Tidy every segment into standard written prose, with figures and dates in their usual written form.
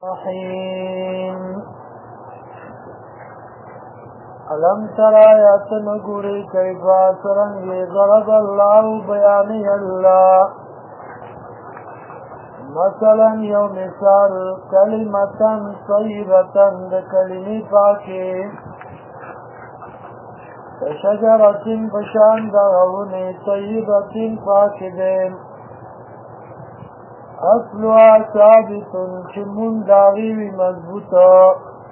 الرحيم ألم تر آيات نگوری کیفا سرنگی ضرب اللہ بیانی اللہ مثلا یو مثال کلمتا طیبتا کلمی پاکی شجرت بشان دغونی طیبت پاکی دین اصلها ثابت چمون داغیوی مضبوطا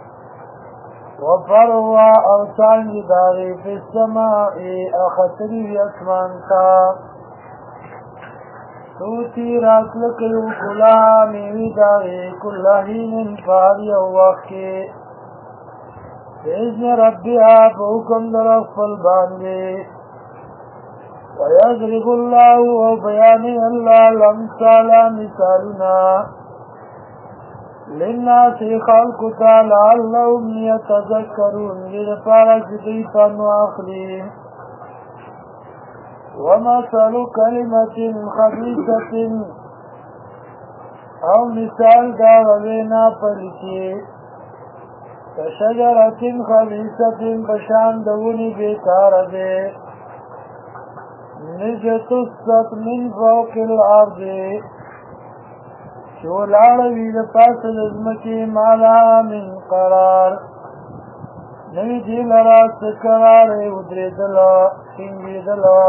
وفروا اوسانگی داغی فی السمائی اخطریوی اسمانتا توتی راتلکیو کلا میوی داغی کلہین فاری وقی بإذن ربها فحکم در اخفل باندی ويضرب الله وبيان الله الأمثال مثالنا للناس خلقتا لعلهم يتذكرون لغفارة ضيفا وأخلين ومثل كلمة خبيثة أو مثال داغوينا پلکی كشجرة خبيثة بشان دوني بيكار دے نجتست من فوق الارض شولاړوی د پاس لزمکی مالا من قرار نوی دی لرا سکرار ادریدلا سنگیدلا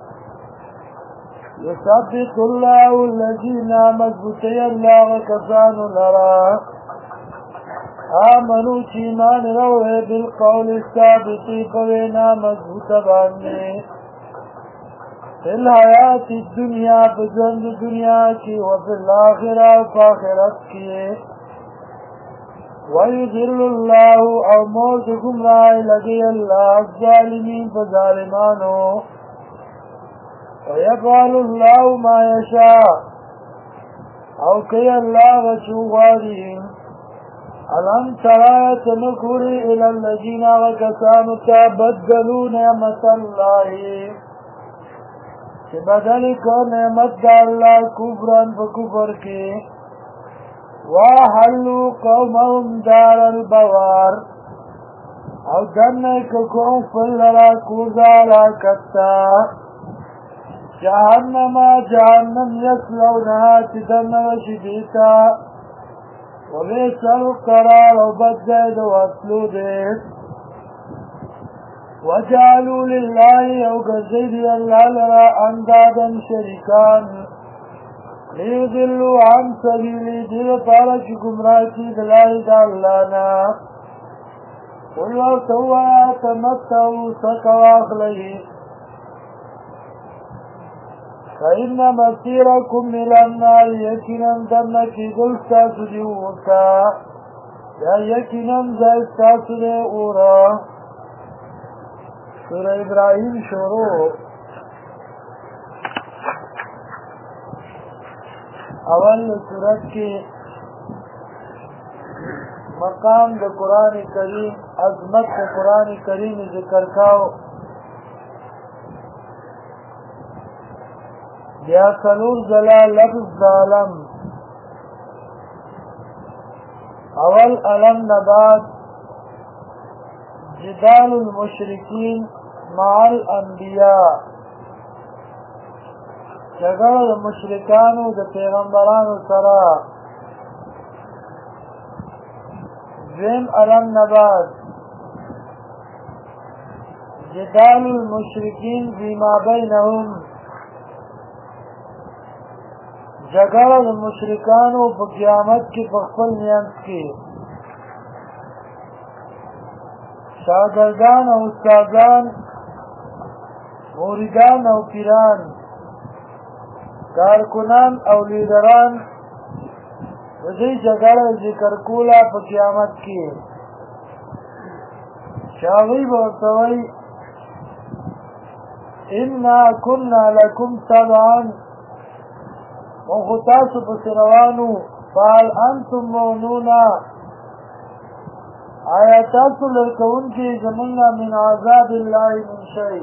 یثبت الله الذین مضبوطی اللہ کسان لرا آمنو چیمان روح بالقول الثابتی پوینا مضبوط باندی فی الحیات الدنیا بجند دنیا کی وفی الاخرہ فاخرت کی ویذل اللہ او موت گمراہ لگی اللہ الظالمین فظالمانو ویفعل اللہ ما یشاء او کی اللہ وچوغارین الان ترایت نکوری الالذین وکسانتا بدلو نعمت اللہ کہ بدلی کو نعمت دا اللہ کفران فکفر کی وحلو قومهم دار البوار او دنک قوم فلرا کوزالا کتا جہنم یسلونها تدن وشدیتا وبئس القرار وبدد واسلو دیت وجعلوا لله او غزيد الله لرا اندادا شريكان ليضلوا عن سبيله دل پارك گمراهي دلائي دالانا قل وسوا تمتعوا سكواخلي فإن مسيركم إلى النار يكنا دنكي قلتا سجوتا يا يكنا زيستا سجورا سورہ ابراہیم شروع اول سورت کے مقام دا قرآن کریم عظمت دا قرآن کریم ذکر کاؤ یا سلور زلا لفظ ظالم اول علم نبات جدال المشرکین مع الانبیاء جگړه د مشرکانو د پیغمبرانو سره ذم علم نبات جدال المشرکین فيما بینهم جگړه د مشرکانو په قیامت کې په خپل میانس کې شاگردان او استادان موریدان او پیران کارکنان او لیدران وزی جگڑ ذکر کولا پا قیامت کی شاغی بورتوی انا کننا لکم تبعان مخطاس پسروانو فال انتم مونونا آیا تاسو لرکون کی زمنگا من عذاب اللہ من شئی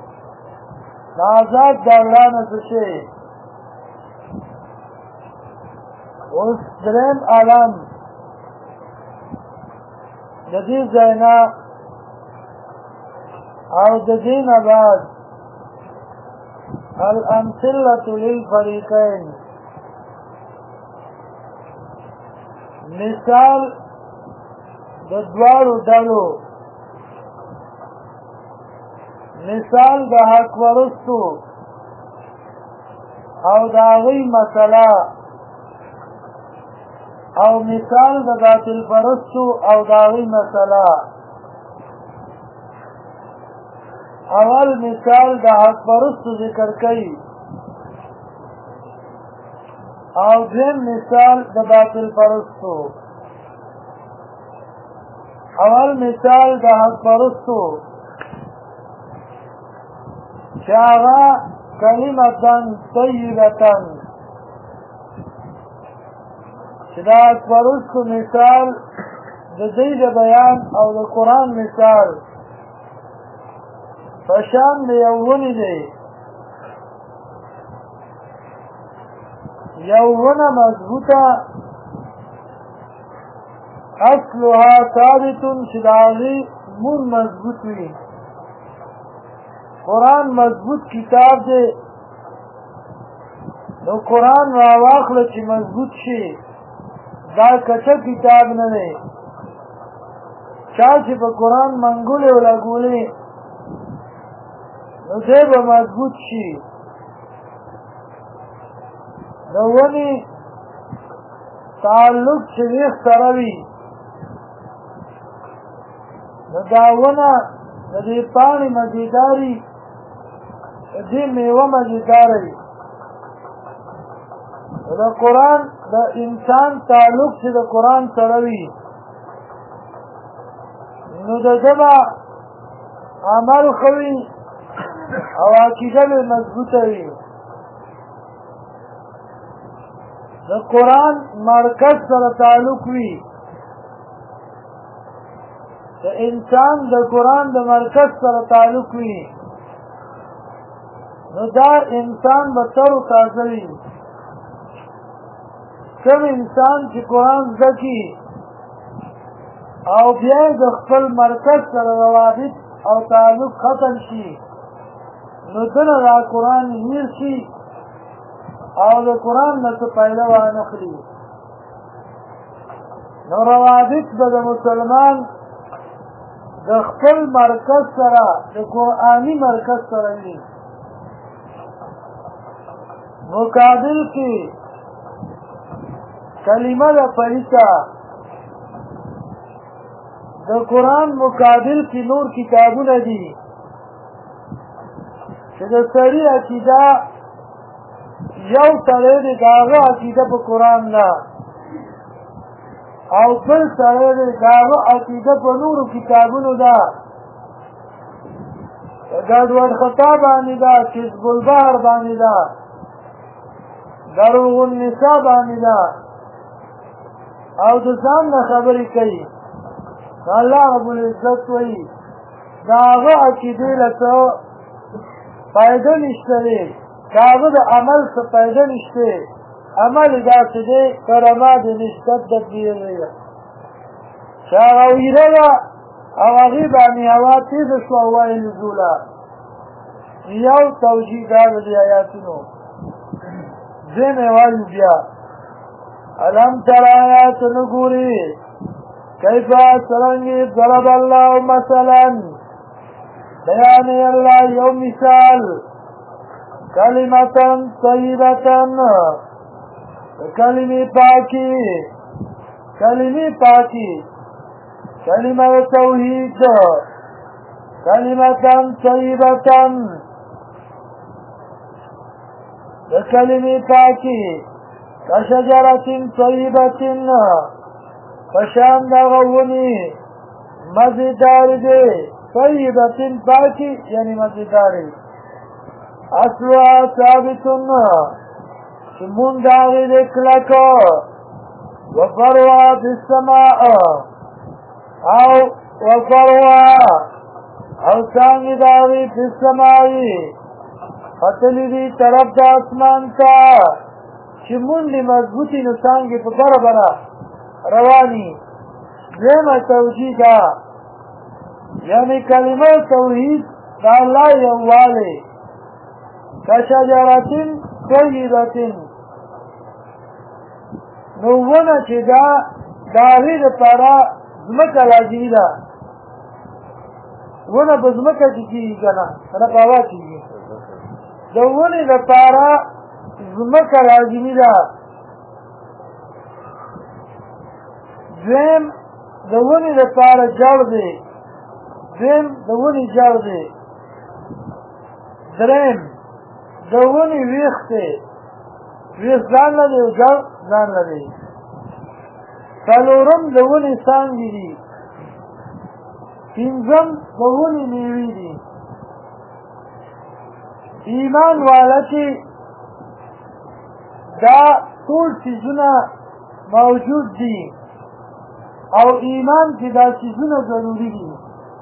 عذاب داغلان سشئی اوس درم عالم د دې ځای نه او د دې نه بعد الامثلة للفریقین مثال د دواړو ډلو مثال د حق پرستو او د هغوی مسله او مثال د باطل پرستو او د هغوی مسله اول مثال د حق پرستو ذکر کوي او دویم مثال د باطل پرستو اول مثال د حق پرستو چې هغه کلمتن طیبتن چې د حق پرستو مثال د دوی د بیان او د قرآن مثال په شان د یو ونې دی یو ونه مضبوطه اصلها ثابت چې د هغې مون مضبوط وي قرآن مضبوط کتاب دی نو قرآن راواخله چې مضبوط شي دا کچه کتاب نه دی چا چې په قرآن منګولې ولګولې نو دی به مضبوط شي د ونې تعلق چې ویښ سره وي نو دا ونه د دې پاڼې مزیداري د دې میوه مزیداره وي د قرآن د انسان تعلق چې د قرآن سره وي نو د ده به عمل ښه وي او عقیده به مضبوطه وي د قرآن مرکز سره تعلق وي د انسان د قرآن د مرکز سره تعلق وي نو دا انسان به تر و تازه وي کوم انسان چې قرآن زده کړي او بیا د خپل مرکز سره روابط او تعلق ختم شي نو دنه دا قرآن هیر شي او د قرآن نه څه فایده وانخلي نو روابط به د مسلمان د خپل مرکز سره د قرآني مرکز سره وي مقابل کې کلمه د پریسا د قرآن مقابل کې نور کتابونه دي چې د سړي عقیده یو سړی دی د هغه عقیده په قرآن نه او بل سړی دی د هغه عقیده په نورو کتابونو ده ګډوډ خطا باندې ده کذب البحر باندې ده دروغ النساء باندې ده او د ځان نه خبرې کوي الله رب العزت وایي د هغه عقیدې له څه فایده نشته دی د هغه د عمل څه فایده نشته عمل یې داسې دی که رما د نسبت د بیرې چې هغه ویره ده او هغې باندې هوا تېزه شوه وایي نزوله یو توجیه دا د دې آیاتونو ځینې وایي بیا الم تر آیات نګوري کیف څرنګې ضرب الله مثلا بیانې الله یو مثال کلمتن طیبتن کلمې پاکی کلمه توحید کلمتن طیبتن کلمې پاکی کشجرتن طیبتن پشان دغه ونې مزیدار دی طیبتن پاکی یعنی مزیدار دی اصلها ثابتن چې مونږ د هغې دی کلکه وفرها فی السماء او وفرها او څانګې د هغې فی السماء ختلي دي طرف د اسمان ته چې منډې مضبوطي نو څانګې په برابره رواني دیمه توجیه دا یعنی کلمه توحید دا اللہ یووالی کشجرتن طیبتن نو ونه چې دا داغی دا پارا زمکه لازمی دا ونه په زمکه کې کېږي که نه کنه په هوا کېږي د ونې دپاره زمکه لازمي ده دویم د ونې دپاره جړ دی دویم د ونې جړ دی دریم د ونې ویښ دی ویښ ځان لري او جړ ځان لري څلورم د ونې څانګې دي پنځم د ونې میوې دي ایمان والا چې دا ټول څیزونه موجود دي او ایمان کې دا څیزونه ضروري دي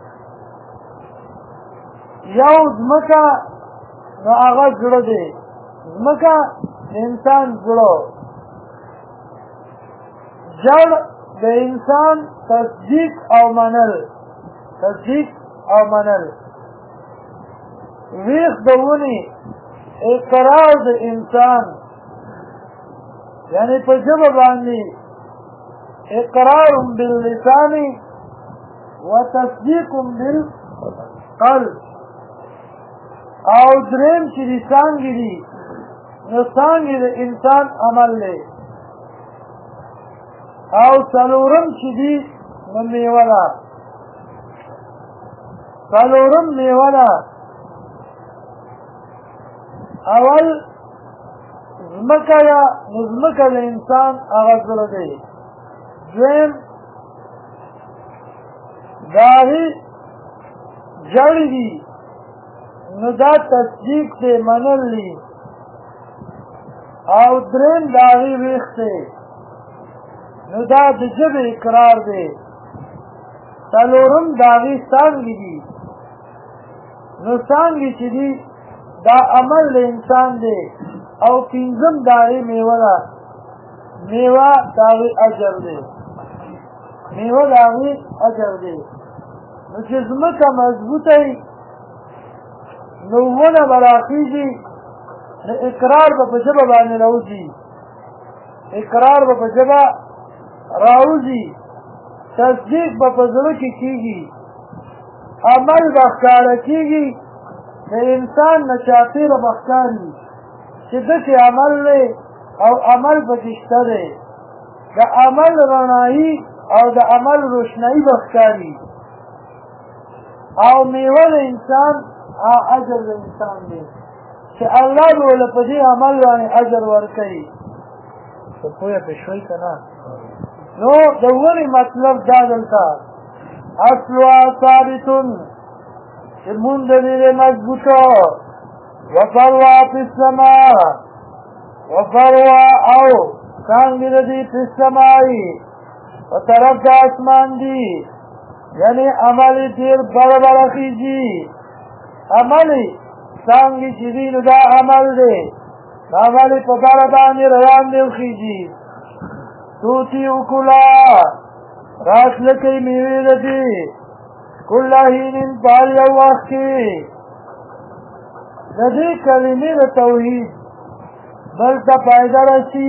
یو ځمکه نو هغه زړه دی ځمکه د انسان زړه جړ د انسان تصدیق او منل ویخ د ونې اقرار د انسان یعنی په ژبه باندې اقرار باللسان وتصدیق بالقلب او دریم چې د څانګې دي نو څانګې د انسان عمل دی او څلورم چې دي نو میوه ده څلورم میوه ده اول ځمکه ده نو ځمکه د انسان هغه زړه دی دویم د هغې جړې دي نو دا تصدیق دی منل دي او دریم د هغې ویښ دی نو دا د ژبې اقرار دی څلورم د هغې څانګې دي نو څانګې چې دي دا عمل د انسان دی او پنځم د هغې میوه ده میوه د هغې اجر دی نو چې ځمکه مضبوطه وي نو ونه به راخېږي نو اقرار به په ژبه باندې راوځي تصدیق به په زړه کې کېږي عمل به ښکاره کېږي د انسان نه چاپېره به ښکاري چې داسې عمل دی او عمل پکې شته دی د عمل رڼایي او د عمل روشنایي به ښکاري او میوه د انسان اجر د انسان دی چې الله به ورله په دې عمل باندې اجر ورکوي څه پوهه پرې شوئ که نه نو د ونې مطلب دا دلته اصلها ثابتون چې موندلې دی مضبوطه وفروا فی السماء وفروا او څانګې د دې فی السماء په طرف د اسمان دي یعنی عمل ډېر بره خېږي عمل څانګې چې دي نو دا عمل دی دا عمل په بره باندې روان دی خېږي توتی اکلا راتله کوي میوې د دې کل حین په هر یو وخت کې د دې کلمې د توحید بل ته فایده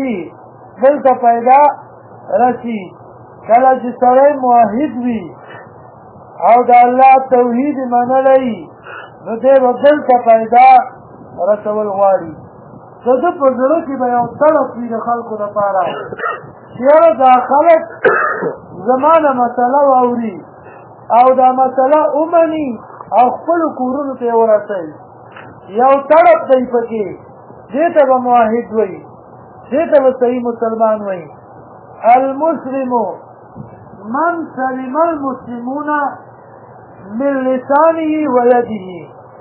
رسي کله چې سړی موحد وي او د الله توحید منلی نو دی به بل ته فایده رسول غواړي د ده په زړه کې به یو طلب وي د خلکو لپاره چې یاره دا خلک زما نه مسله واوري او دا مسله ومني او خپلو کورونو ته یې ورسوي یو طلب دی پکې دې ته به موحد وایي دې ته به صحیح مسلمان وایي المسلم من سلم المسلمون من لسانه و یده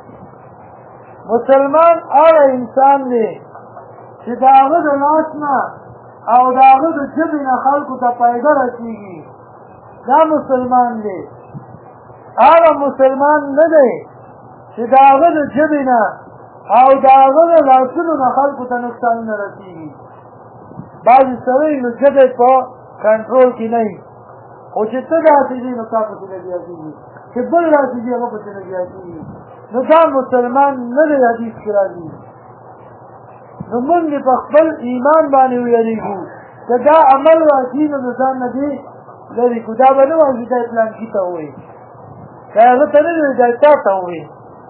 مسلمان هغه انسان دی چې د هغه د لاس نه او د هغه د ژبې نه خلکو ته فایده رسېږي دا مسلمان دی هغه مسلمان نه دی چې د هغه د ژبې نه او د هغه د لاسونو نه خلکو ته نقصانونه رسېږي بعضې سړی نو ژبه په کنټرول کې نه وي خو چې ته داسې دي نو تا پسې لګیا کېږي چې بل داسې دي هغه پسې لګیا کېږي نو دا مسلمان نه دی حدیث کې راځي نو موږ په خپل ایمان باندې ویریږو که دا عمل واځي نو د ځان نه دی لرې کړو دا به نه وایي دا پلانکي ته ووایي که هغه ته نه دی دا تا ته ووایي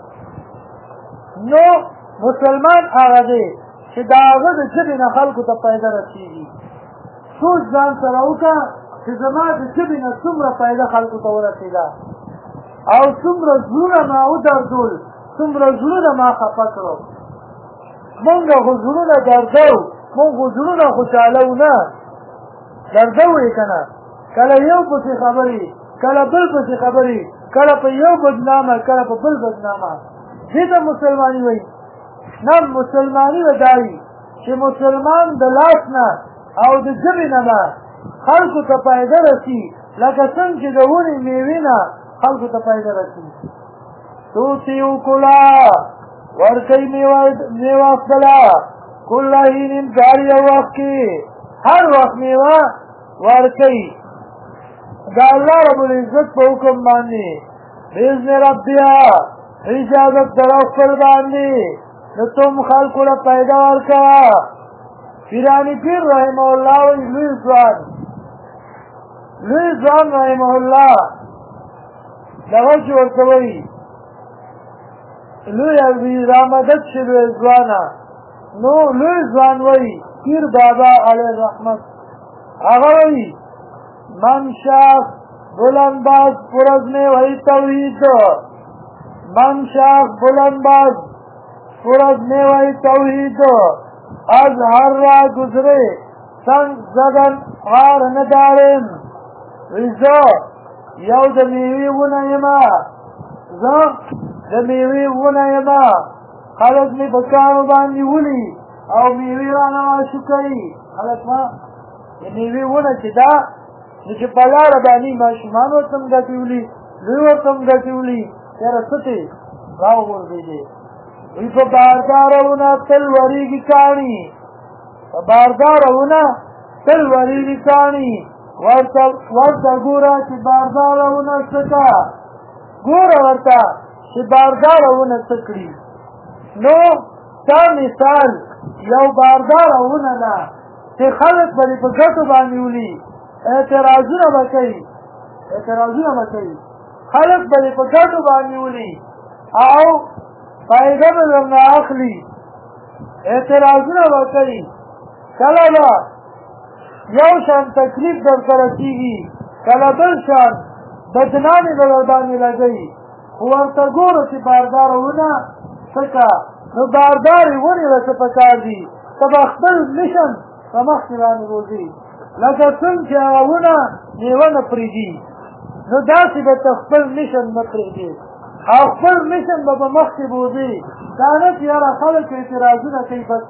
نو مسلمان هغه دی چې د هغه د ژبې نه خلکو ته فایده رسېږي سوچ ځان سره وکړه چې زما د ژبې نه څومره فایده خلکو ته ورسېده او څومره زړونه ما ودردول څومره زړونه ما خفه کړو مونږ خو زړونه دردو مونږ خو زړونه خوشحالو نه دردو یې که نه کله یو پسې خبرې کله بل پسې خبرې کله په یو بدنامه کله په بل بدنامه دې ته مسلماني وایي نه مسلماني به دا وي چې مسلمان د لاس نه او د ژبې نه به خلکو ته فایده رسي لکه څنګه چې د ونې میوې نه خلکو ته فایده رسي توتی وکړه ورکوي میوه خپله کله حین کار یو وخت کې هر وخت میوه ورکوي د الله رب العزت په حکم باندې باذن ربها اجازت در خپل باندې نو تم خلکو له پیدا ورکوه پیرانی پیر رحمه الله وایي لوی ځوان رحمه الله دغه چې ورته وایي لوی رامدد شي لوی ځوانه نو لوی ځوان وایي پیر بابا علیه رحمت هغه وایي من شاخ بلندباز پرز میں وہی توحید من شاخ بلندباز پرز میں وہی توحید از ہر راہ گزرے سنگ زدن خار ندارم ویزا یو دمیوی ونیما زا دمیوی ونیما خلق میں بکانو باندی ولی او میوی رانا شکری خلق ما میوی ونه چی دا نو چې په لاره باندې ماشومان ورته هم ګټې ولي لوی ورته هم ګټې ولي یاره څه دی راوغورځېدې وایي په باردارونه تل ورېږي کاڼي په باردارونه تل ورېږي کاڼي ورته ګوره چې باردارونه څه کا ګوره ورته چې باردارونه څه کړي نو دا مثال یو باردارونه ده چې خلک به په ګټو باندې ولي اعتراضونه به کوي خلک به په ګټو باندې ولي او فایده به درنه اخلي اعتراضونه به کوي کله به یو شان تکلیف درته رسېږي کله بل شان بدنامې به در باندې لګوي خو ورته ګوره چې بارداره ونه څه که نو باردارې ونې ورته پکار دي ته به خپل مشن په مخکې باندې روځي لکه څنګه چې هغه ونه میوه نه پرېږدي نو داسې به ته خپل مشن نه پرېږدي او خپل مشن به په مخکې بوځي دا نه چې یاره خلک اعتراضونه کوي بس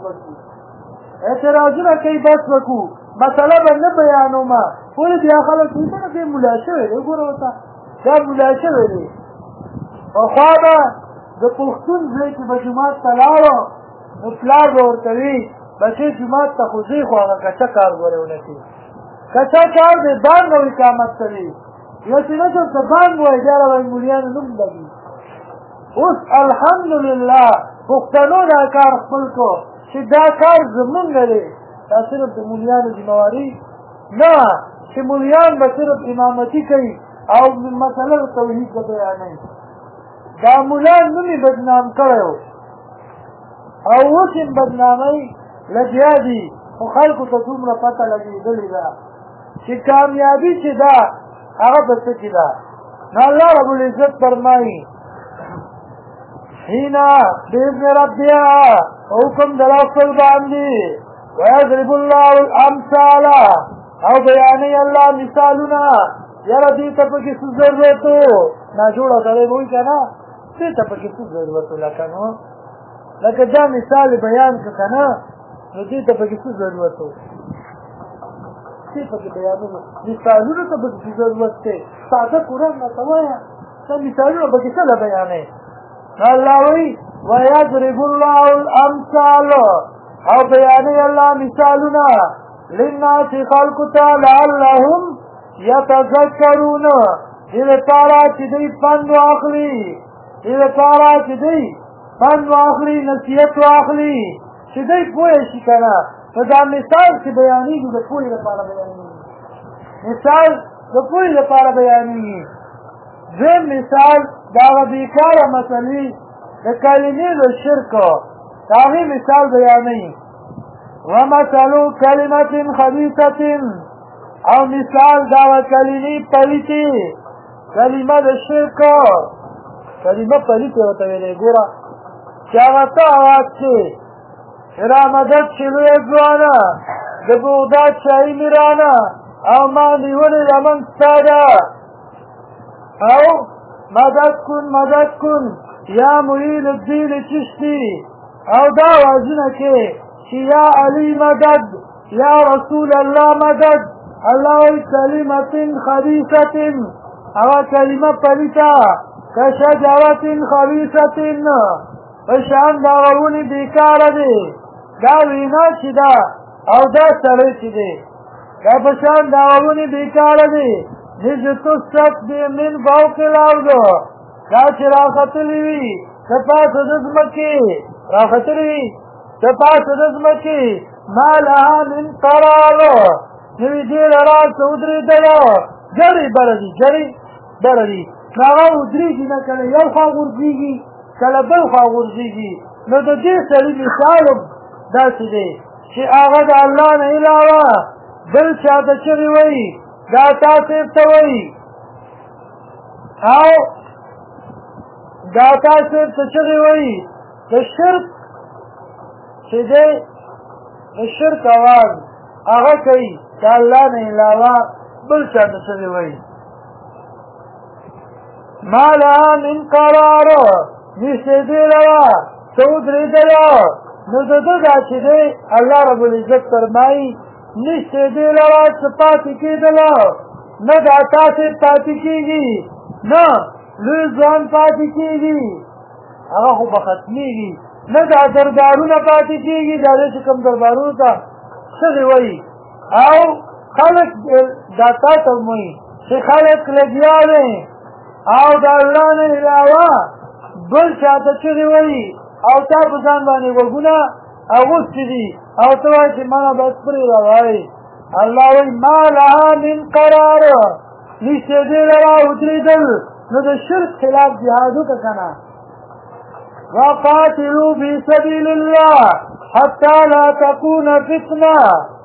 وکړو مسله به نه بیانومه ولې بیا خلک وایي نه دی ملا شوی دی ګوره ورته دا ملا شوی دی پخوا به د پښتون ځای کې به جومات ته لاړو نو پلار به ورته وي بچې جومات ته خو ځې خو هغه کچه کار ګورې ونه کړي کچه کار دی بانګ او اقامت کوي یو چې نه درته بانګ وایي بیا به مولیانو نوم لګي اوس الحمدلله پښتنو دا کار خپل کو چې دا کار زمونږ دی دا صرف د مولیانو ذمواري نه چې مولیان به صرف امامتي کوي او مسله د توحید به بیانوي دا مولان نوم یې بدنام کړی و او اوس یې بدنامۍ لګیا دي خو خلکو ته دومره پته لګېدلې ده چې کامیابي چې ده هغه په څه کې ده نو الله رب العزت فرمایي هینا باذن ربها حکم در خپل باندې ویضرب الله الامثال او بیانوي الله مثالونه یاره دې ته پکې څه ضرورت و ناجوړه سړی به وایي که نه دې ته پکې څه ضرورت و لکه دا مثال بیان که که نه نو دې ته پکې څه ضرورت و څه پکې بیانونه مثالونو ته پکې څه ضرورت دی ساده قرآن راته وایه ته مثالونه پکې څه له بیانوي الله وایي ویضرب الله الامثال او بیانوي الله مثالونه للناس خلقو ته لعلهم یتذکرون دې لپاره چې دوی پند واخلي دې لپاره چې دوی پند واخلي نصیحت واخلي چې دوی پوه شي که نه نو دا مثال چې بیانېږي د پوهې لپاره بیانېږي مثال د پوهې لپاره بیانېږي دویم مثال د هغه بېکاره مسلې د کلمې د شرک د هغې مثال بیانوي ومثل کلمة خبیثة او مثال د هغه کلمې پلیتې کلمه د شرک کلمه پلیتې ورته ویلې ګوره چې هغه ته اواز چې را مدد چې لویه ځوانه د بغداد شاهي میرانه او ما نیولې لمن ستا ده او مدد کن یا معین الدین چشتی او دا وازونه کې چې یا علی مدد یا رسول الله مدد الله وی کلمة خبیثة او کلمه پلیته کشجرة خبیثة پشان دا غرونی بیکاره دی دا وینا چې ده او دا سړی چې دی دا پشان دا غرونی بیکاره دی اجتثت من فوق الارض دا چې راختلی وي د پاسه د ځمکې راختلی وي د پاسه د ځمکې ما لها من قرار نوي دې لرا څه ودرېدله جرې بره دي جرې بره دي نو هغه ودرېږي نه کله یو خوا غورځېږي کله بل خوا غورځېږي نو د دې سړي مثال داسې دی چې هغه د الله نه علاوه بل چا ته چغې وایي دا تاسې ته وایي او دا تاسې ته چغې وایي د شرک چې دی د شرک اواز هغه کوي د الله نه علاوه بل چا ته چغې وایي ما لها من قرار نشته دی لره څه ودرېدله نو د ده دا چې دی الله رب العزت فرمایي نشته دی لره څه پاتې کېدله نه دا تاسې پاتې کېږي نه لوی ځوان پاتې کېږي هغه خو به ختمېږي نه دا دربارونه پاتې کېږي دا دی چې کوم دربارونو ته څغې وایي او خلک دا تا ته وایي چې خلک لګیا دی او د الله نه علاوه بل چا ته چغې وایي او تا په ځان باندې غوږونه اغوستي دي او ته وایې چې مانا بس پرې راوایي الله وایي ما لها من قرار نشته دې لره ودرېدل نو د شرک خلاف جهاد وکړه که نه وقاتلوا في سبيل الله حتى لا تكون فتنه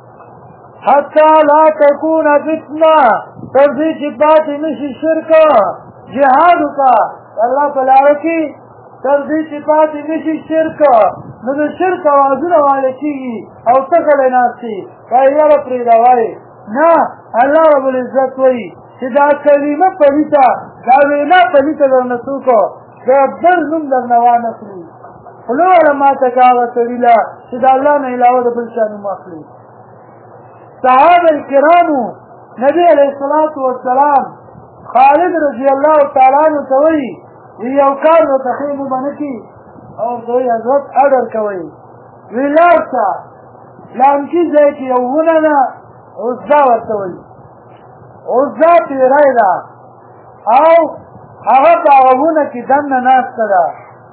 تر دې چې پاتې نشي شرک جهاد وکړه الله په لاره کې تر دې چې پاتې نشي شرک نو د شرک اوازونه والی کېږي او ته غلی ناستې وایي یاره پرېږده وایي نه الله رب العزت وایي چې دا کلمه پلیته دا وینا پلیته درنه څوک د بل نوم درنه وانخلي خوله واله ماته که هغه سړي له چې د الله نه علاوه د بل چا نوم اخلي صحابه کرامو نبي علیه الصلاة والسلام خالد رضی الله تعالی عنہ ته وایي یو کار ورته ښې مو به نه کي او ورته وایي حضرت اډر کوئ وی لاړ شه لانکي ځای کې یو ونه ده عزا ورته وایي عزا پیری ده او هغه په هغه ونه کې دننه ناسته ده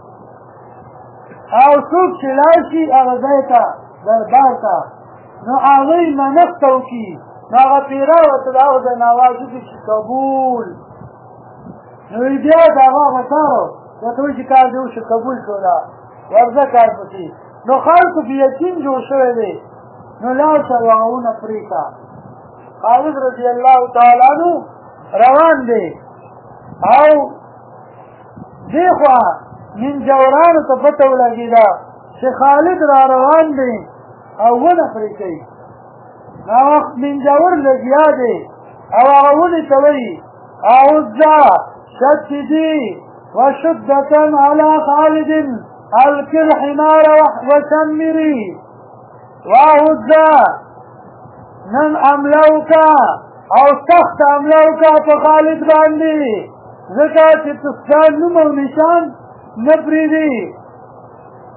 او څوک چې لاړ شي هغه ځای ته دربار ته نو هغوی منښته وکړي نو هغه پیره ورته د هغه ځای نه اواز وکړي چې قبول نو بیا د هغه هغه کار ورته وایي چې کار دې وشو قبول شو ده ورځه کار پسې نو خلکو په یقین جوړ شوی دی نو لاړ شه او هغه ونه پرېږده خالد رضی الله تعالی عنه روان دی او دې خوا منجورانو ته پته ولګېده چې خالد را روان دی او ونه پرې کوي هغه منجور لګیا دی او هغه ونې ته وایي اعوذا شددي وشدة على خالد القي الحمار وشمري واعوذا نن املوك او سخت املوك په خالد باندې ځکه چې تسکان نوم او نشان نه پرېږدي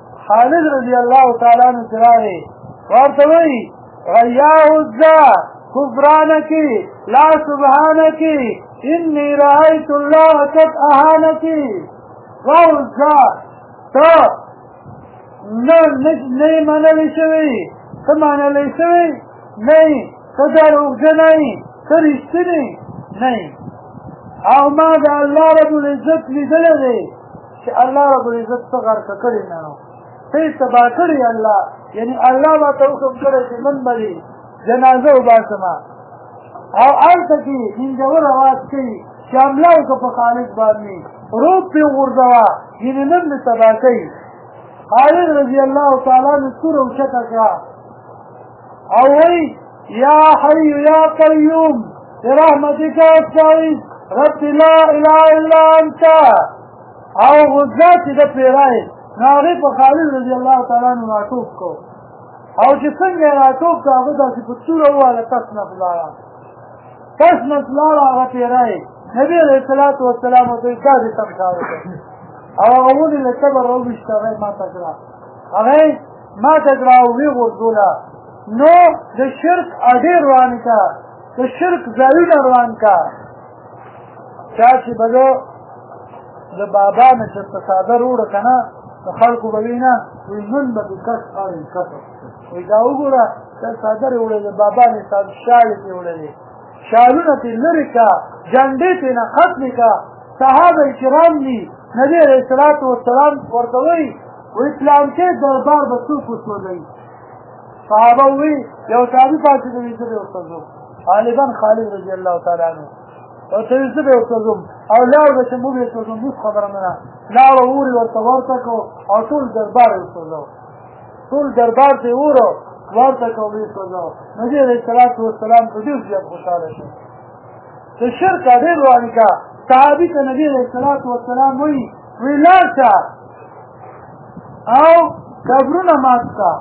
خالد رضی الله تعالی عنه چې راغی ورته وایي یا عزا غفرانك لا سبحانك إني رأيت الله قد أهانك وعزا تو نئی منلی شوی تو منلی شوی نئی تو دروغجه نئی تو رښتینی نئی او ما د الله رب العزت لیدلی دی چې الله رب العزت څه غرقه کړي نه ته یې تباه کړي الله یعنی الله ما ته حکم کړی چې نن به دې جنازه وباسمه او هلته کې هندور اواز کوي چې حمله وکړه په خالد باندې روب پرې وغورځوه یعنې نن مې تباه کوي خالد رضی الله تعالی عنه توره اوچته کړه او وایي یا حی یا قیوم برحمتک استغیث رب لا اله الا انت او غزه چې د پیرای نو هغې په خالد رضی الله تعالی عنه راټوپ کو او چې څنګه یې راټوپ کړه هغه داسې په توره وواله تس نس لاړه تس نس لاړه هغه پیرای نبي علیه الصلاة والسلام ورته وایي دا دې تمشا وکړه او هغه ونې له تبر راوویسته هغه یې ماته کړه هغه یې ماته کړه او ویې غورځوله نو د شرک اډې روان کا د شرک ځایونه روان کا چا چې به د بابا نه چېرته څادر وړه که نه د خلکو به وي نه وایي نن به دې کس اړوي کسه وایي دا وګوره دا څادر یې وړی د بابا نه شال یې پرې وړلی شالونه ترې لرې که جنډې ترې نه ختمې که صحابه کرام دي نبي علیه الصلاة والسلام ورته وایي وایي پلانکې دربار به څوک وسوځوي صحابه وایي یو صحابي پاڅېدلی زه به ورته ځم غالبا خالد رضی الله تعالی عنه ورته وایي زه به ورته ځم او لاړ به چې موږ یې سوځم هېڅ خبره نه ده لاړه اورې ورته ورته کړو او ټول دربار یې وسوځو ټول دربار ته یې وره ورته کړو ویې سوځو نبي علیه الصلاة والسلام په ډېر زیات خوشحاله شو د شرک ډېر روانې که صحابي ته نبي علیه الصلاة والسلام وایي وی لاړ شه او قبرونه مات که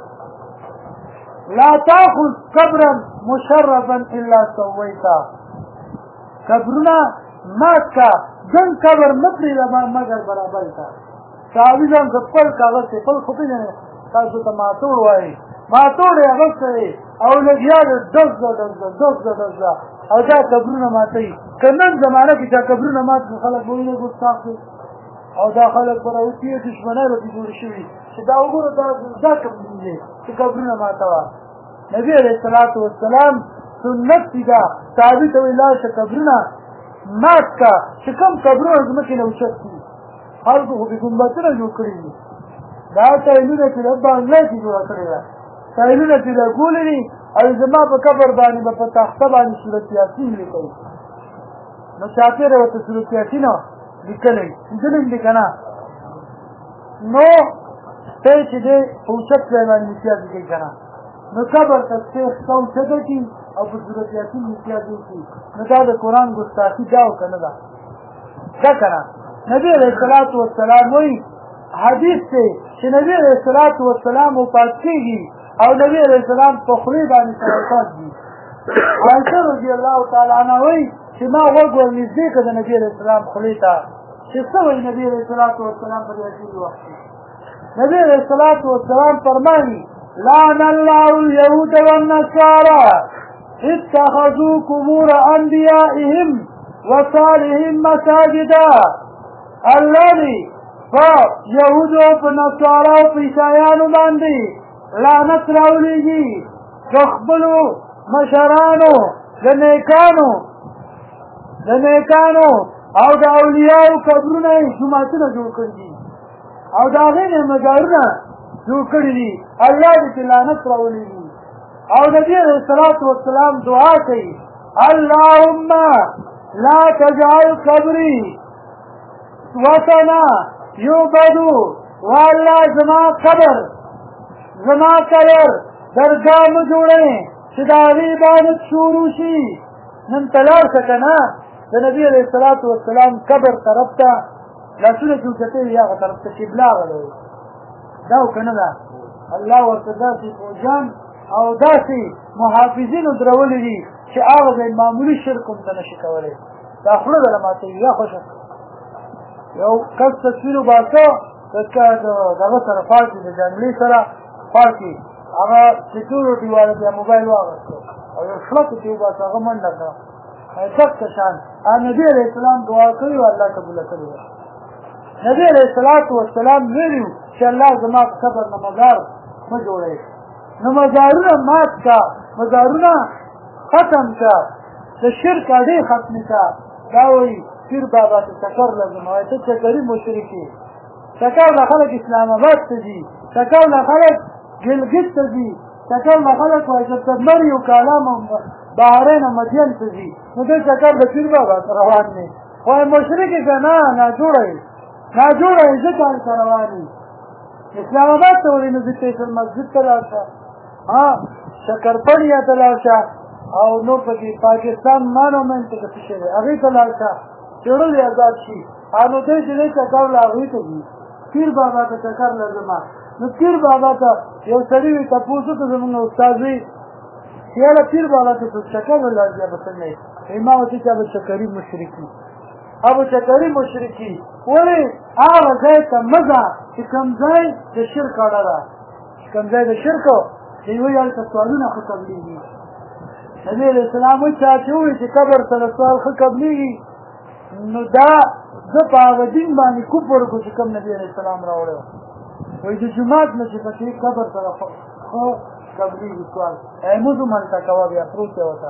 لا تاخذ قبرا مشرفا الا سویته قبرونه مات کا ځن قبر مه پرېږده مګر برابر کا صحابي ځان که خپل کاغذ دی خپل خو پېژنې تاسو ته ماتوړ وایي ماتوړ یې اغوستی دی او لګیا دی ډزده ډزده ډزده ډزده او دا قبرونه ماتوي که نن زمانه کې چا قبرونه مات کړي خلک به وایي ګستاخ دی او دا خلک به راوتي دشمنۍ راپې جوړې شوي چې دا وګوره دا کوم دین دی چې قبرونه ماتوه نبي علیه الصلاة والسلام سنت دي دا صحابي ته وایي لاړ شه قبرونه مات کا چې کوم قبرونه ځمکې نه اوچت دي خلکو خو بې ګنبدونه جوړ کړي دي دا ټایلونه چې د بانګلۍ کې جوړه کړې ده ټایلونه چې لګولي دي او زما په قبر باندې به په تخته باندې صورت یاسین لیکئ نو چاپېره ورته صورت یاسین لیکلی لیدلی دي که نه نو ته چې دی په اوچت ځای باندې امتیاز لیکئ که نه نو قبر ته ته اوچته کړي او په صورت یاسین امتیاز وکړي نو دا د قرآن ګستاخي دا او که نه ده ده که نه نبي علیه الصلاة والسلام وایي حدیث دی چې نبي علیه الصلاة والسلام وفات کېږي او نبي علیه السلام په خولې باندې صلوات دي عایشه رضی الله تعالی عنها وایي چې ما غوږ ورنږدې کړه د نبي علیه السلام خولې ته چې څه وایي نبي علیه الصلاة والسلام په دې اخري وخت کې نبي علیه الصلاة والسلام فرمایي لعن الله اليهود والنصارى اتخذوا قبور انبیائهم وصالحهم مساجدا الله دې په یهودو په نصاراو په عیسایانو باندې لعنت راولېږي د خپلو مشرانو د نیکانو او د اولیاو قبرونه یې جوماتونه جوړ کړي دي او د هغې نه مزارونه جوړ کړي دي الله دې چې لعنت راولېږي او نبي علیه الصلاة والسلام دعا کوي اللهم لا تجعل قبري وطنا یعبدو والله زما قبر درګاه مه جوړئ چې د هغې عبادت شروع شي نن ته لاړ شه که نه د نبي علیه الصلاة والسلام قبر طرف ته لاسونه چې اوچته وي هغه طرف ته قبله هغه دا او که نه ده الله ورته داسې فوجان او داسې محافظینو درولي دي چې هغه ځای معمولي شرک هم ته نه شي کولی دا خوله دله ماتوي یا خوښه یو کس تصویر وباسه دغه سره پاکي د جنګلي سره پاکي هغه سکیورټي والا بیا موبایل واغسته او یو شلک کې وباسه هغه منډه کړه دغه شان نبي علیه السلام دعا کړې وه الله قبوله کړې وه نبي علیه السلام ویلي وو چې الله زما په قبر نه مزار مه جوړوي نو مزارونه مات کا مزارونه ختم کا د شرک اډې ختمې کا دا وایي پیر بابا ته چکر لازم وایي ته چکري مشرک یې چکر له خلک اسلام آباد ته ځي چکر له خلک ګلګت ته ځي چکر له خلک وایي چې تدمر یو کالام بحرین مدین ته ځي نو دې چکر د پیر بابا ته روان دی وایي مشرک یې که نه ناجوړه یې ځکه هلته روان یي اسلام آباد ته ولې نو فیصل مسجد ته لاړ شه شکرپړیا ته لاړ شه او نو پکې پاکستان مانومنټ کې څه شی دی هغې ته لاړ شه څېړل یې ازاد شي نو دی چې دی چکر له هغوی ته ځي پیر بابا ته چکر لازمه نو پیر بابا ته یو سړي وي تپوس وکړه زمونږ استاد وي چې یاله پیر بابا ته څه چکر ولرځي به څنګه یې ما ورته چې ابو چکري مشرکي ابو چکري مشرکي ولې هغه ځای ته مه ځه چې کوم ځای د شرک اړه ده کوم ځای د شرک چې وایي هلته سوالونه ښه قبلېږي نبي علیه السلام وایي چا چې ووایي چې قبر سره سوال ښه قبلېږي نو دا زه په هغه دین باندې کفر وکړو چې کوم نبي علیه السلام راوړی وایي د جومات نه چې پکې قبر سره ښه قبلېږي سوال لمونځ هم هلته کوه بیا پروت یې ورته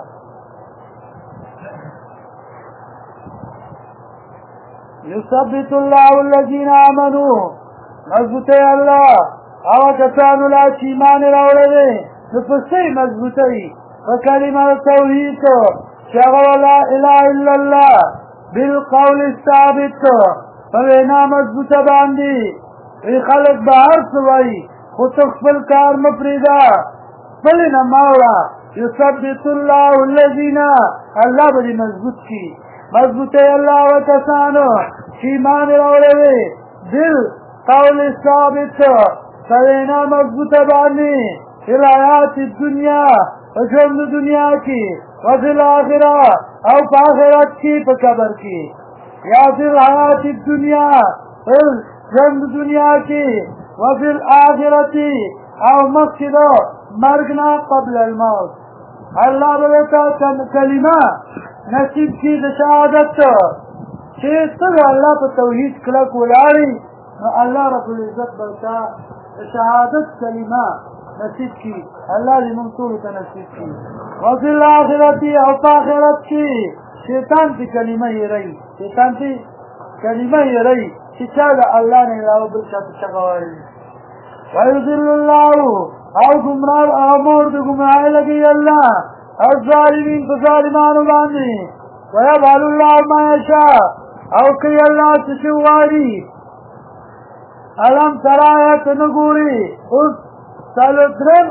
یثبت الله الذین آمنوا مضبوطی الله هغه کسانو لا چې ایمان یې راوړی دی نو په څه یې مضبوطوي په کلمه توحید چې هغه لا اله الا الله بالقول الثابت په وینا مضبوطه باندې ای خلک به هر څه وایي خو ته خپل کار مه پرېږده خپلې نه مه وړه یثبت الله الذین الله به دې مضبوط کړي مضبوطی الله هغه کسانو چې ایمان یې راوړی دی بالقول الثابت په وینا مضبوطه باندې فی الحیات الدنیا په ژوند دنیا کې وفي الآخرة او په آخرت کې په قبر کې یا فی الحیات الدنیا په ژوند دنیا کې وفي الآخرة او مخکې د مرګ نه قبل الموت الله به ورته کلمه نصیب کړي د شهادت چې ته د الله په توحید کلک ولاړې نو الله رب العزت به ورته د شهادت کلمه نصیب کړي الله دې موږ ټولو ته نصیب کړي وفي الآخرة او په آخرت کې شیطان چې کلمه هېروي شیطان چې کلمه هېروي چې چا د الله نه علاوه بل چا ته چغه وایي ویضل الله او ګمراه او مور د ګمراهۍ لګوي الله الظالمین په ظالمانو باندې ویفعل الله ما یشاء او کوي الله څه چې غواړي علم تر آیت نه ګوري اوس څلورم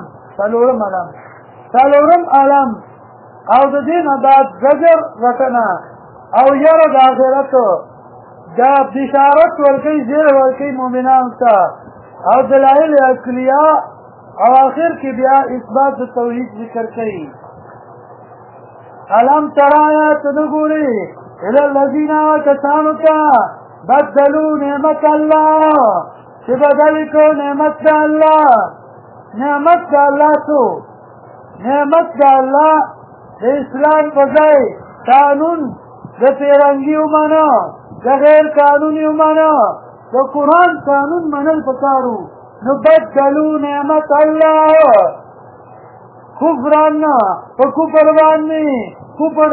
علم او د دې نه بعد زجر رټنه او یره د آخرت دا بشارت ورکوي زیر ورکوي مؤمنانو ته او دلایل عقلیه او آخر کې بیا اثبات د توحید ذکر کوي علم تر آیت نه ګوري الی الذین کسانو ته بدلوا نعمت الله چې بدل کو نعمت د الله نعمت د الله څو نعمت د الله د اسلام په ځای قانون د پیرنګي ومنه د غیر قانوني ومنه د قرآن قانون منل پکارو نو بدلوا نعمت الله کفران په کفر باندې کفر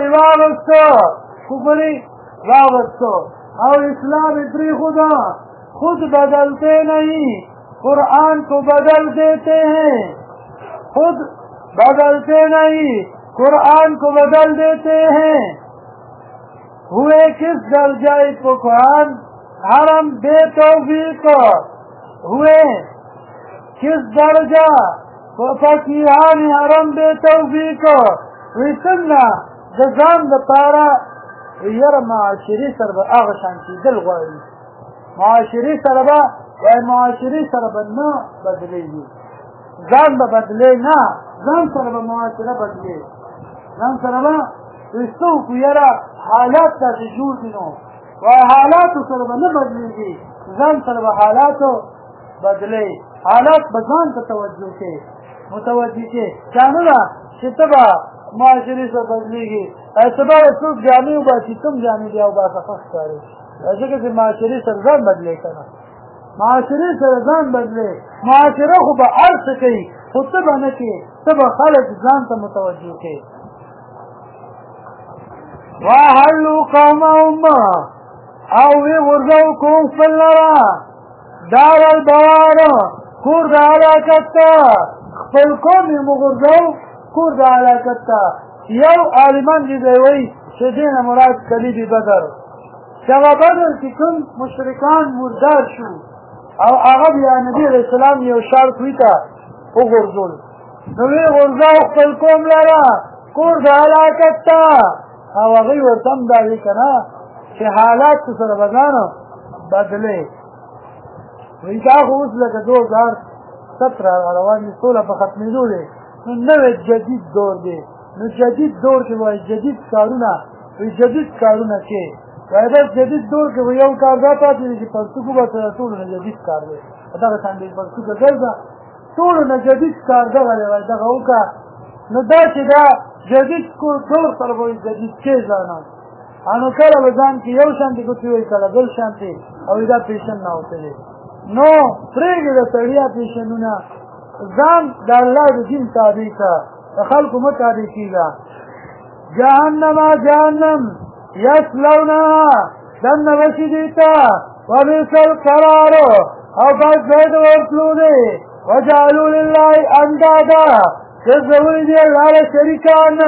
واغستو او اسلام پری خود بدلتے نہیں قرآن کو بدل دیتے ہیں خود بدلتے نہیں قرآن کو بدل دیتے ہیں ہوئے کس درجہ کو قرآن حرم بے توفیق ہوئے کس درجہ فقیران حرم بے توفیق ویسنگا جزام دپارا یره معاشري سره به هغه شان کېدل غواړي معاشري سره به وایي معاشري سره به نه بدلېږي ځان به بدلې نه ځان سره به معاشره بدلې ځان سره به څه وکړو یاره حالات داسې جوړ دي نو وایي حالاتو سره به نه بدلېږي ځان سره به حالاتو بدلې حالات به ځان ته متوجه کې چا نه ده چې ته به معاشرې سره بدلېږي سبا به څوک جامې وباسي کوم جامې بیا وباسه ښه ښکاري ځکه چې معاشرې سره ځان بدلې که نه معاشرې سره ځان بدلې معاشره خو به هر څه کوي خو ته به نه کوې ته به خلک ځان ته متوجه کوې واحلوا قومهم او وی غرزو قوم خپل لره دار البوار کور د هلاکت ته خپل قوم یې مغرزو کور د هلاکت ته یو عالمان دې دی وایي چې دې نه مراد کلیب بدر چې هغه بدر چې کوم مشرکان مردار شو او هغه بیا نبي علیه السلام یو شال کوي ته وغورځول نو وی غرزو خپل قوم لره کور د هلاکت ته او هغوی ورته هم دا وي که نه چې حالات سره به ځان بدلې وایي دا خو اوس لکه 2017 روان دي سوله په ختمېدو دی نو نوی جدید دور دی نو جدید دور کې وایي جدید کارونه وایي جدید کارونه کې وایي بس جدید دور کې به یو کار دا پاتې دی چې پرتوګو به سره ټولو نه جدید کار دی دغه شان دی پرتوګه ګرځه ټولو نه جدید کار دغه دی وایي دغه وکړه نو دا چې دا جدید دور سره به جدید کې ځانان انو کله به ځان کې یو شانتي ګوتې وایي کله بل شانتي او دا پیشن نه وتلی نو پرېږدې د سړیا پیشنونه ځان د الله د دین تابع کړه د خلکو مه تابع کېږه جهنم یصلونها دننه بشي دې ته وبئس القرار او بس ځای د ورتلو دی وجعلوا لله اندادا ګرځولي دي الله له شریکان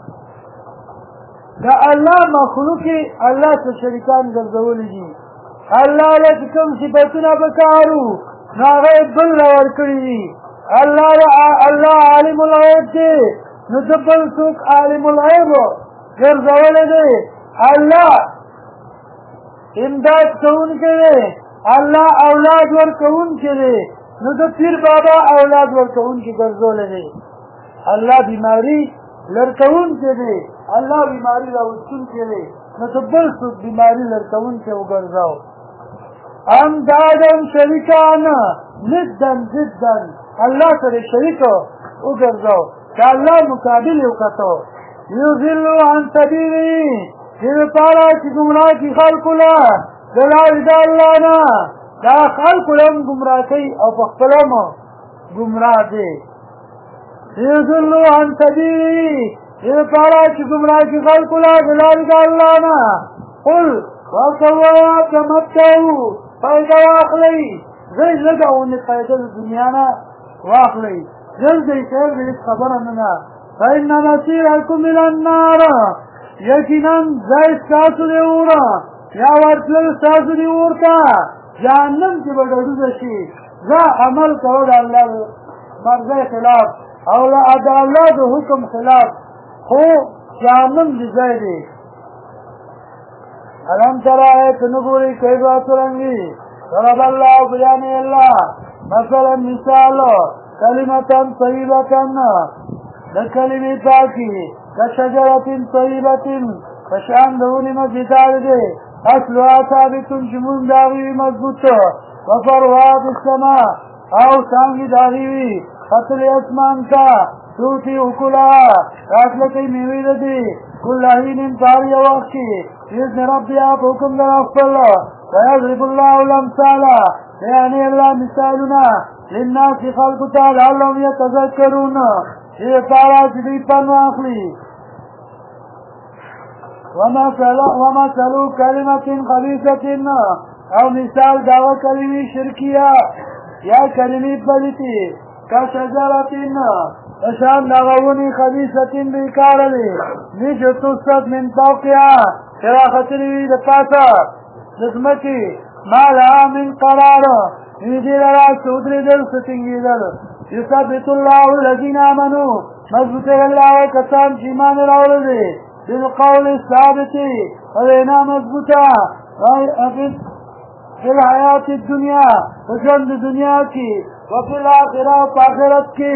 د الله مخلوقي الله ته شریکان ګرځولي دي الله له کوم صفتونه پکارو نو هغه بل ورکړي دي الله عالم الغیب دی نو د بل څوک عالم الغیب ګرځولی دی الله امداد کوونکی دی الله اولاد ورکوونکی دی نو د پیر بابا اولاد ورکوونکی ګرځولی دی الله بیماری لرکوونکی دی الله بیماری راوستونکی دی نو د بل څوک بیماری لرکوونکی وګرځاو امدادن شریکان ندن ضدن الله سره شریک وګرځاو چې الله مقابل وکړو یضلوا عن سبیله دې لپاره چې ګمراه کړي خلکو له د لارې د الله نه دا خلکو له هم ګمراه کوي او په خپله هم ګمراه دي یضلوا عن سبیله دې لپاره چې ګمراه کړي خلکو له د لارې د الله نه قل ورته ووایه تمتعوا فایده واخلئ زی لږه فایده د دنیا نه واخلئ جلدی خیر دی خبره نه ده فإن مصيركم إلى النار یقینا ځای ستاسو دی اوره یا ورتلل ستاسو دی اور ته جهنم کې به ډډوزه شي زه عمل کوه د الله مرضۍ خلاف او د الله د حکم خلاف خو جهنم دې ځای دی الم تر آیت نګوري کیف څرنګي ضرب الله بیان الله مثلا مثال کلمتان طیبتان د کلمې پاکي کشجرتين طیبتين فشان دونی مزیدار دی اصلها ثابتون جمون داغی مضبوط وفرها بالسماء او سانگی داغیوی خطر اسمان کا توتی اکلا راسلکی میوی دی کل حین پاری وقتی اذن ربی آپ حکم در اخفل ویضرب اللہ الامثال یعنی اللہ مثالنا للناس خلقتا لعلهم يتذكرون یہ پارا جدی پنو اخلی ومثلو کلمت خبیثت او مثال دعوه کلمی شرکیہ یا کلمی پلیتی کشجرت فشان دغونی خبیثت بیکار لی نجتست من فوقها شراختنی دپاسا جسمتی ما لها من قرار نجی لرا سودری دل ستنگی دل یثبت الله الذین آمنوا مضبوط اللہ کسان چیمان راول دی بالقول الثابت وینا مضبوطا فی الحیات الدنیا وجند دنیا کی وفی الاخرہ پاخرت کی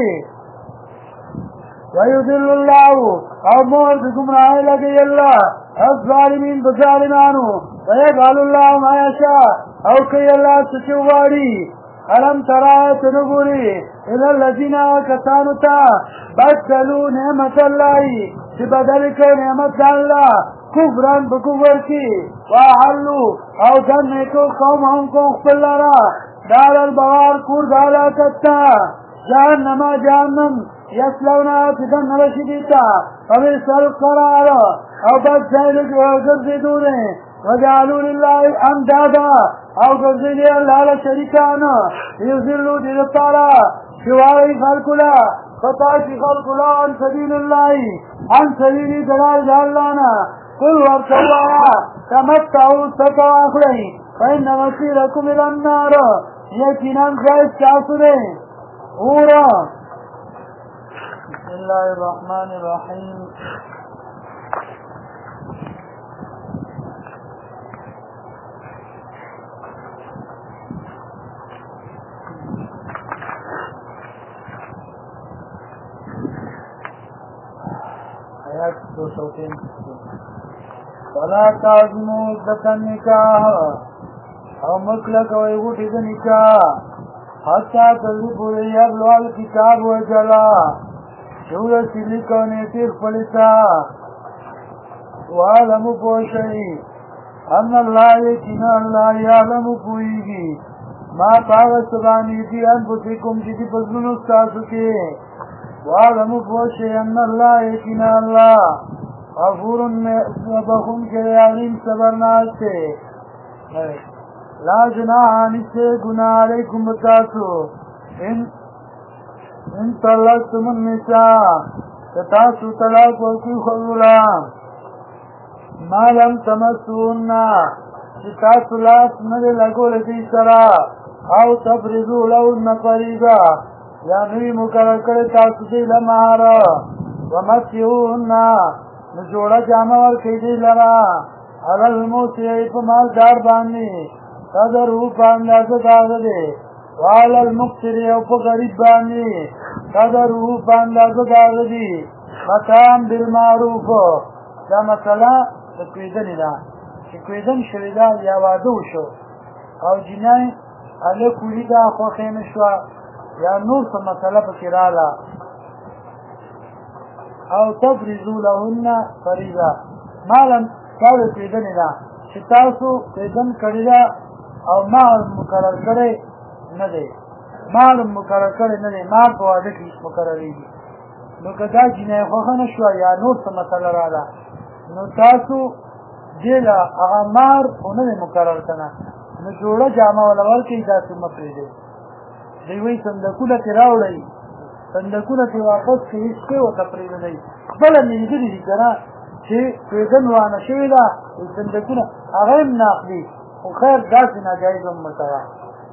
ویذل اللہ او مور بگمراہ لگی اللہ الظالمین بظالمانو ویجعل اللہ ما یشاء او کئی اللہ سچواری علم ترایت نگوری الى الذین کسانتا بدلوا نعمت الله چې بدل کړ نعمت الله کفرا بکفر کی واحلوا او دن کو قوم هم کو خپل لرا دار البوار کور دالا کتا جهنم جهنم یسلونا فدن رشدیتا فبئس القرار او بد ذلك وگرزیدون وجعلوا لله اندادا او گرزیدی اللہ لشریکانا یذلوا دیلتارا شوائی خلقلا فتاشی خلقلا عن سبیل اللہ عن سبیل دلال جہلانا قل ورسوایا تمتعوا ستوا اخلی فإن مسیرکم الى النار یقیناً خیس چاسدیں اورا بسم الله الرحمن الرحيم آیات 203 ولا تعظموا عدة النکاح او مکلک و ایغوٹی دا نکاح حتی تذریب ریاب لوال کتاب و جلا شور سیلی کونیتی خپلتا وعلمو پوشئی ان اللہ یکینا اللہ یعلمو پوئیگی ما پاوست بانیتی انفسکم جدی پزلون استاسو کے وعلمو پوشئی ان اللہ یکینا اللہ غفور بخون کے علیم صبرناک سے لا جناح عنیسے گناہ علیکم بتاسو ان طلقتم النساء تتاسو طلاق ورکی خلولا ما لم تمسونا تتاسو لاس ندے لگو لدی سرا او تفرضو لون قریبا یا نوی مقرر کرے تاسو دی لمہارا ومسیونا نجوڑا جامع ورکی دی لرا علل موسیعی پا مالدار بانی قدر ہو پانداز داغ دے وعلى المقتر او په غریب باندې قدر هو باندې داغ دي مقام بالمعروف دا مثلا د کویدن دا چې کویدن شوی دا یا واده وشو او جنای اله کولی دا خو خیمه شو یا نور څه مثلا پکې رااله او تفرضوا لهن فريضه مالم تاسو کویدن دا چې تاسو کویدن کړی او مال مقرر کړی نه دی مال مقرر کړی نه دی مال په واده کې مقرریږي نو که دا جنایي خوښه نه شوه یا نور څه مسله راغله نو تاسو دې له هغه مار خو نه دی مقرر که نه نو جوړه جامه وله ورکوئ داسې مه پرېږدئ دوی وایي صندوقونه ترې راوړئ صندوقونه ترې واپس کړئ هېڅ شی ورته پرېږدئ خپله مېږدلي دي که نه چې کویدن وانه شوې ده صندوقونه هغه هم نه اخلي خو خیر داسې ناجایز هم ورته وه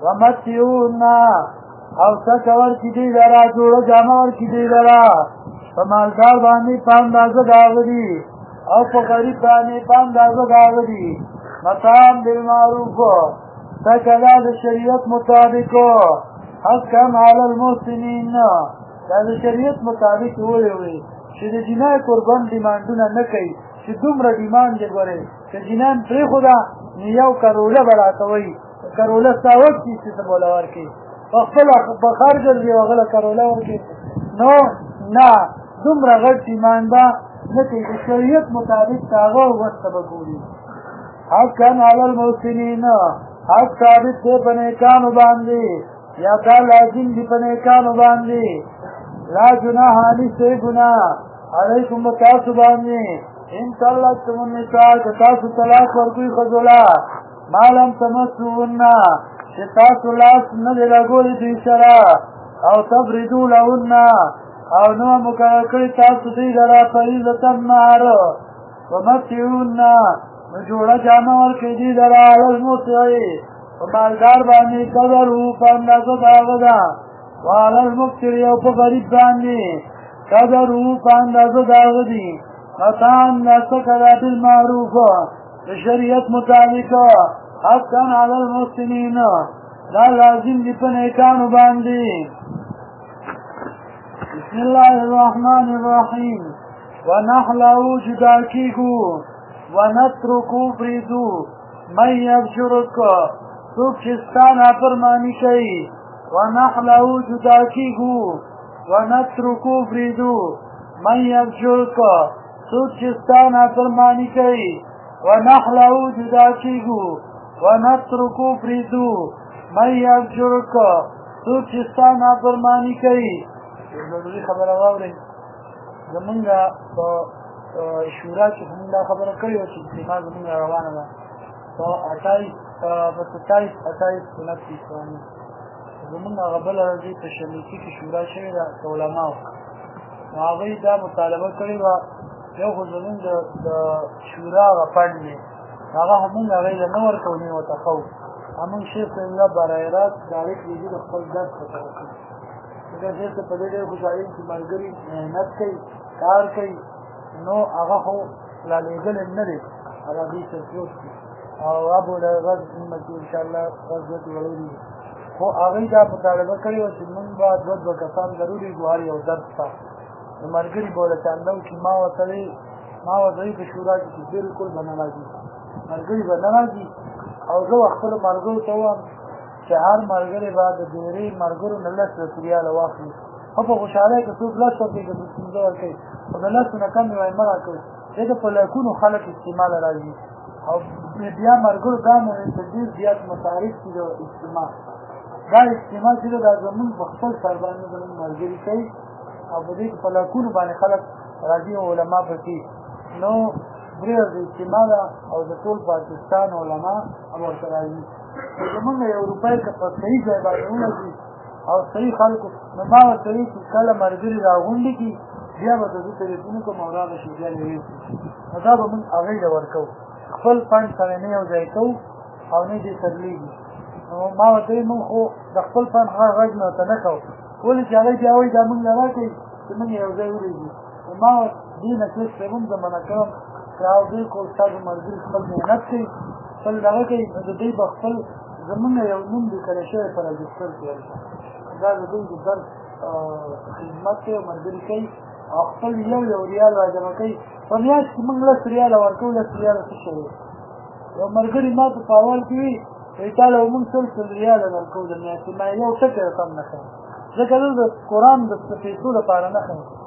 ومسیونا او سکور کی دی لرا جوڑا جامعور کی دی لرا فمالدار بانی پاندازه داغدی او پا غریب بانی پاندازه داغدی مطام بالمعروف سکلا دا شریعت مطابقو حقم علی المحسنین دا شریعت مطابق ہوئے ہوئے چې د جنای قربان ډیمانډونه نه کوي چې دومره ډیمانډ دی ګورئ چې جنان پرېښوده نو یو کروله به راته وایي کروله ستا وکړي چې ته بوله ورکړي په خپله بخار ګرځي او هغه له کروله ورکړي نو نه دومره غټ ډیمانډ به نه کوي د شریعت مطابق د هغه وسته به ګوري حقا علی المحسنین حق ثابت دی په نیکانو باندې یا دا لازم دی په نیکانو باندې لا جناح نشته ګناه علیکم بتاسو باندې ان طلقتم النساء که تاسو طلاق ورکوئ ښځو ما لم تمسوهن چې تاسو لاس نه دی لګولی دوی سره او تفرضو لهن او نو مقرر کړي تاسو دوی لره فریضة مهر ومسیوهن نو جوړه جامه ورکړئ دوی لره علی الموسع په مالدار باندې قدر هو په اندازه د هغه ده وعلی المقتر او په غریب باندې قدر هو په اندازه د هغه دي متاعا سکلا بالمعروف د شریعت مطابق حقا علی المحسنین دا لازم دی په نیکانو باندې بسم الله الرحمن الرحیم ونحلو جدا کیگو ونترکو فریدو من یبشرک سوک چستان اپرمانی کئی ونحلو جدا کیگو ونترکو فریدو من یبجلک څوک چې ستا نافرماني کوي ونحلو جدا کېږو ونترکو فریدو من یبجلک څوک چې ستا نافرماني کوي ضروري خبره واورئ زمونږ په شورا کې هم دا خبره کړې وه چې اجتماع زمونږ روانه ده په 27-28 زمونږ هغه بله ورځې په شرلیکي کې شورا شوې ده د علماو نو هغوی دا مطالبه کړې وه یو خو زمونږ د شورا هغه فنډ دی هغه همونږ هغوی له نه ورکوو نه یې ورته ښو همونږ شیخ صاحب الله برای راست ډایرکټ لیدي د خپل درس ورته وکړي ځکه شیخ صاحب په دې ډېر خوشحالي چې ملګري محنت کوي کار کوي نو هغه خو رالېږلی نه دی هغه دوی سرپروت کړي او ابو له غږ همتي انشاءالله غږ ورته وړلی خو هغوی دا مطالبه کړې وه چې مونږ به دوه کسان ضروري ګو هر یو درس ته نو ملګري به ورله چانده وکړي ما ورته وی په شورا کې چې بلکل به نه راځي ملګري به نه راځي او زه خپلو ملګرو ته وایم چې هر ملګری به د ډېرې ملګرو نه 10 ریاله واخلي خو په خوشحالۍ کې څوک 10 ورکوي که 15 ورکوي خو د 10 نه کم یې وایي مه راکوئ ځکه په لاکونو خلک اجتماع له راځي او بیا ملګرو دا مهم چې ډېر زیات مصارف دي د اجتماع دا اجتماع چې دا زمونږ په خپل سر باندې زمونږ ملګري کوي او په دې کې په لاکونو باندې خلک راځي او علما پکې نو درې ورځې اجتماع ده او د ټول پاکستان علما هم ورته راځي زمونږ یو روپۍ که په صحیح ځای باندې ووځي او صحیح خلکو نو ما ورته وایي چې کله ملګري راغونډې کړي بیا به د زه تلیفون وکړم او راغله شي بیا یې ویل نو دا به مونږ هغوی له ورکوو خپل فنډ سره نه یو ځای کوو او نه دې سرلیږي نو ما ورته وایي مونږ خو د خپل فنډ هغه غږ نه ورته نه کوو ولې چې هغوی بیا وایي دا مونږ له راکوي چې مونږ یو ځای ولیږي نو ما دې نه شیخ صاحب هم زه منع کوم چې هغه بالکل ستاسو ملګري خپل محنت کوي خپل دغه کوي نو د دوی به خپل زمونږ یو نوم لیکلی شوی په رجسټر کې دا د دوی د درس خدمت کوي او ملګري کوي او خپل یو ریال راجمع کوي په میاشت کې مونږ 10 ریاله ورکوو 10 ریاله څه شی یو ملګري ما ته په اول کې وي وایي تا له مونږ 100 ریاله درکوو د میاشتې ما یو ټکی کم نه ښیم ځکه زه د قرآن د پیسو لپاره نه ښیم